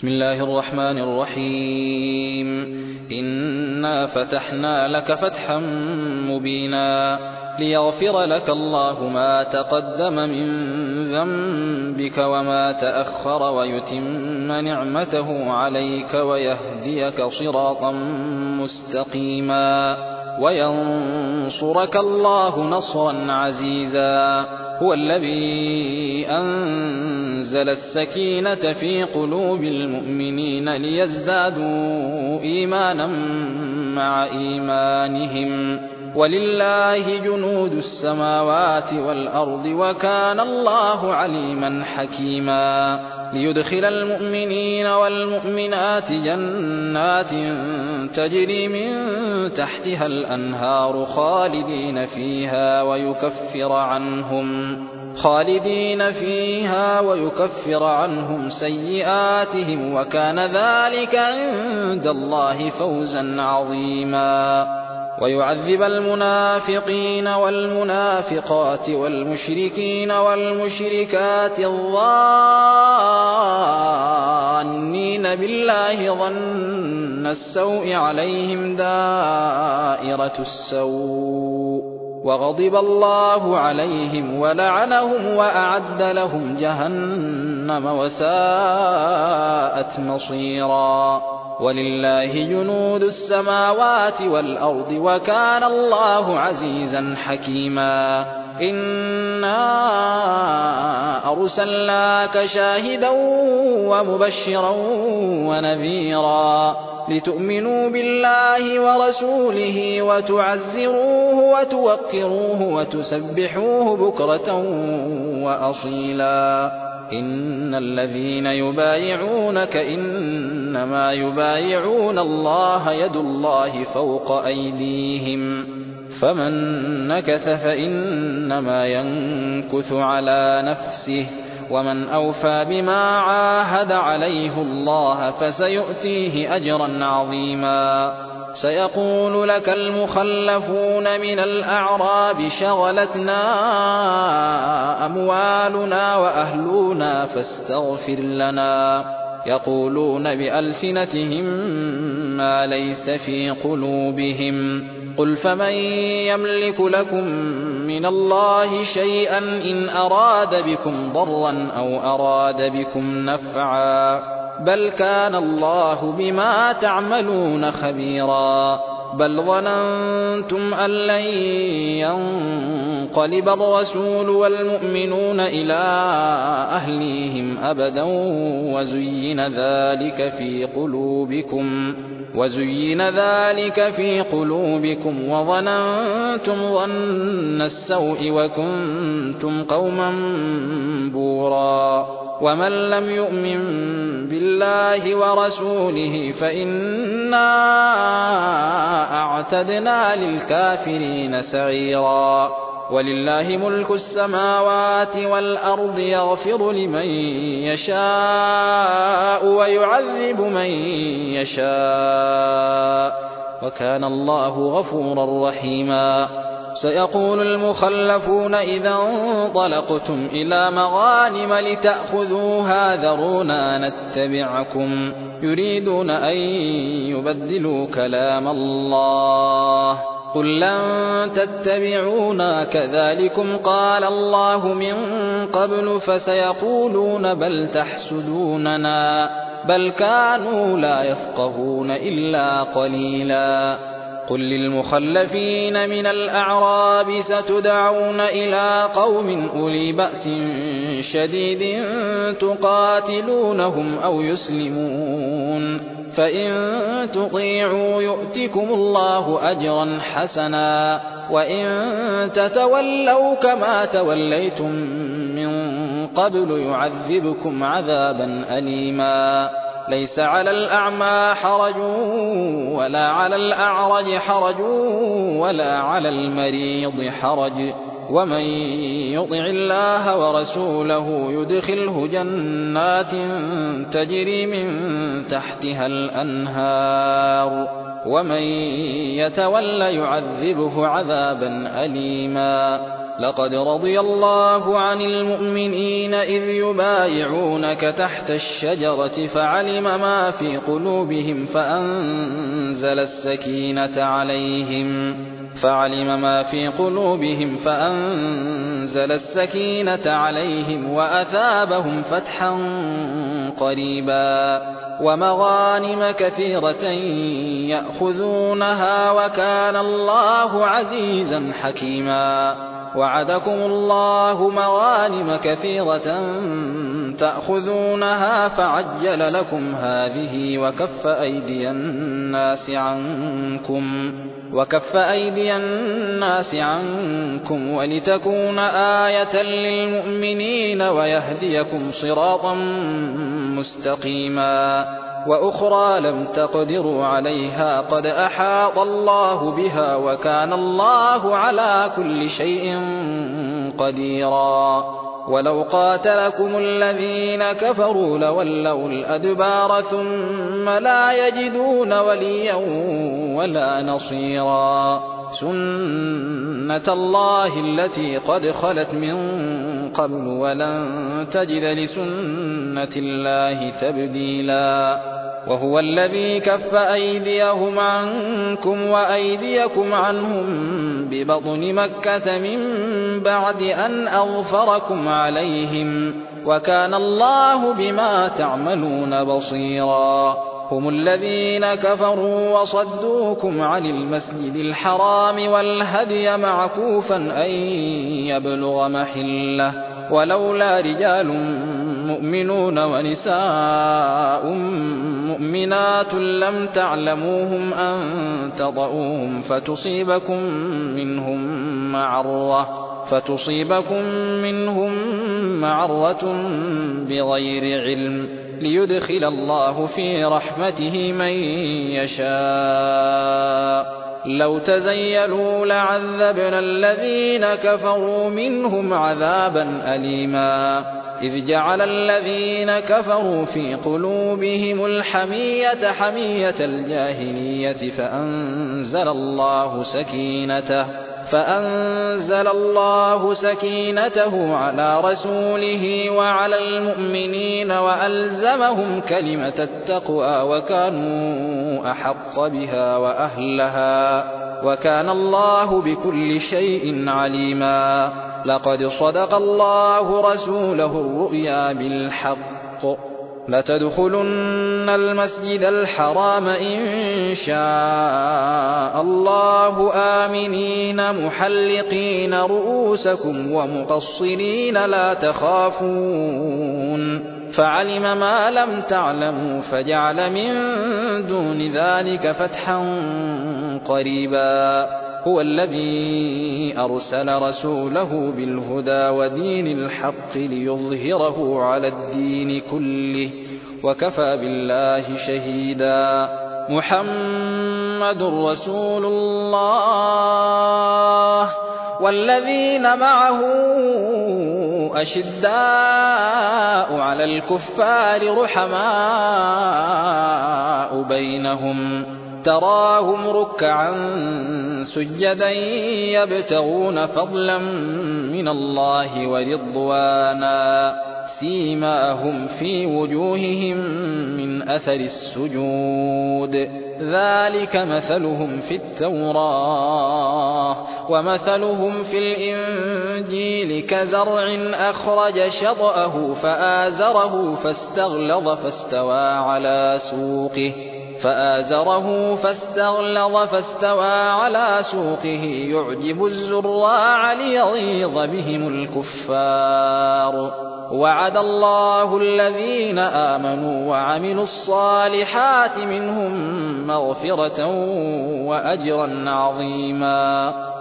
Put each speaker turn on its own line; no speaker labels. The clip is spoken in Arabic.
بسم الله الرحمن الرحيم. إنا فتحنا لك فتحا مبينا ليغفر لك الله ما تقدم من ذنبك وما تأخر ويتم نعمته عليك ويهديك صراطا مستقيما وينصرك الله نصرا عزيزا. هو الذي أنزل السكينة في قلوب المؤمنين ليزدادوا إيمانا مع إيمانهم ولله جنود السماوات والأرض وكان الله عليما حكيما. ليدخل المؤمنين والمؤمنات جنات تجري من تحتها الأنهار خالدين فيها ويكفر عنهم سيئاتهم وكان ذلك عند الله فوزا عظيما. ويعذب المنافقين والمنافقات والمشركين والمشركات الظانين بالله ظن السوء عليهم دائرة السوء وغضب الله عليهم ولعنهم وأعد لهم جهنم وساءت مصيرا. ولله جنود السماوات والأرض وكان الله عزيزا حكيما. إنا أرسلناك شاهدا ومبشرا ونذيرا لتؤمنوا بالله ورسوله وتعزروه وتوقروه وتسبحوه بكرة وأصيلا. إن الذين يبايعونك إنما يبايعون الله يد الله فوق أيديهم فمن نكث فإنما ينكث على نفسه ومن أوفى بما عاهد عليه الله فسيؤتيه أجرا عظيما. سيقول لك المخلفون من الأعراب شغلتنا أموالنا وأهلنا فاستغفر لنا يقولون بألسنتهم ما ليس في قلوبهم قل فمن يملك لكم من الله شيئا إن أراد بكم ضرا أو أراد بكم نفعا بل كان الله بما تعملون خبيرا. بل ظننتم أن لن ينقلب الرسول والمؤمنون إلى أهليهم أبدا وزين ذلك في قلوبكم وظننتم ظن السوء وكنتم قوما بورا. ومن لم يؤمن بالله ورسوله فإنا أعتدنا للكافرين سعيرا. ولله ملك السماوات والأرض يغفر لمن يشاء ويعذب من يشاء وكان الله غفورا رحيما. سيقول المخلفون إذا انطلقتم إلى مغانم لتأخذوها ذرونا نتبعكم يريدون أن يبدلوا كلام الله قل لن تتبعونا كذلكم قال الله من قبل فسيقولون بل تحسدوننا بل كانوا لا يفقهون إلا قليلا. قل للمخلفين من الأعراب ستدعون إلى قوم أولي بأس شديد تقاتلونهم أو يسلمون فإن تطيعوا يؤتكم الله أجرا حسنا وإن تتولوا كما توليتم من قبل يعذبكم عذابا أليما. ليس على الأعمى حرج ولا على الأعرج حرج ولا على المريض حرج ومن يطع الله ورسوله يدخله جنات تجري من تحتها الأنهار ومن يتول يعذبه عذابا أليما. لقد رضي الله عن المؤمنين إذ يبايعونك تحت الشجرة فعلم ما في قلوبهم فأنزل السكينة عليهم وأثابهم فتحا قريبا ومغانم كثيرة يأخذونها وكان الله عزيزا حكيما. وعدكم الله مغانم كثيرة تأخذونها فعجل لكم هذه وكف أيدي الناس عنكم ولتكون آية للمؤمنين ويهديكم صراطا مستقيما. وأخرى لم تقدروا عليها قد أحاط الله بها وكان الله على كل شيء قديرا. ولو قاتلكم الذين كفروا لولوا الأدبار ثم لا يجدون وليا ولا نصيرا. سنة الله التي قد خلت من قبل ولن تجد لسنة الله تبديلا. وهو الذي كف أيديهم عنكم وأيديكم عنهم ببطن مكة من بعد أن أظفركم عليهم وكان الله بما تعملون بصيرا. هم الذين كفروا وصدوكم عن المسجد الحرام والهدي معكوفا أن يبلغ محله ولولا رجال مؤمنون ونساء مؤمنات لم تعلموهم أن تطؤوهم فتصيبكم منهم معرة بغير علم ليدخل الله في رحمته من يشاء. لو تزيلوا لعذبنا الذين كفروا منهم عذابا أليما. إذ جعل الذين كفروا في قلوبهم الحمية حمية الجاهلية فأنزل الله سكينته على رسوله وعلى المؤمنين وألزمهم كلمة التقوى وكانوا أحق بها وأهلها وكان الله بكل شيء عليما. لقد صدق الله رسوله الرؤيا بالحق لتدخلن المسجد الحرام إن شاء الله آمنين محلقين رؤوسكم ومقصرين لا تخافون فعلم ما لم تعلموا فجعل من دون ذلك فتحا قريبا. هو الذي أرسل رسوله بالهدى ودين الحق ليظهره على الدين كله وكفى بالله شهيدا. محمد رسول الله والذين معه أشداء على الكفار رحماء بينهم تراهم ركعا سجدا يبتغون فضلا من الله ورضوانا سيماهم في وجوههم من أثر السجود ذلك مثلهم في التوراة ومثلهم في الإنجيل كزرع أخرج شطأه فآزره فاستغلظ فاستوى على سوقه يعجب الزراع ليغيظ بهم الكفار. وعد الله الذين آمنوا وعملوا الصالحات منهم مغفرة وأجرا عظيما.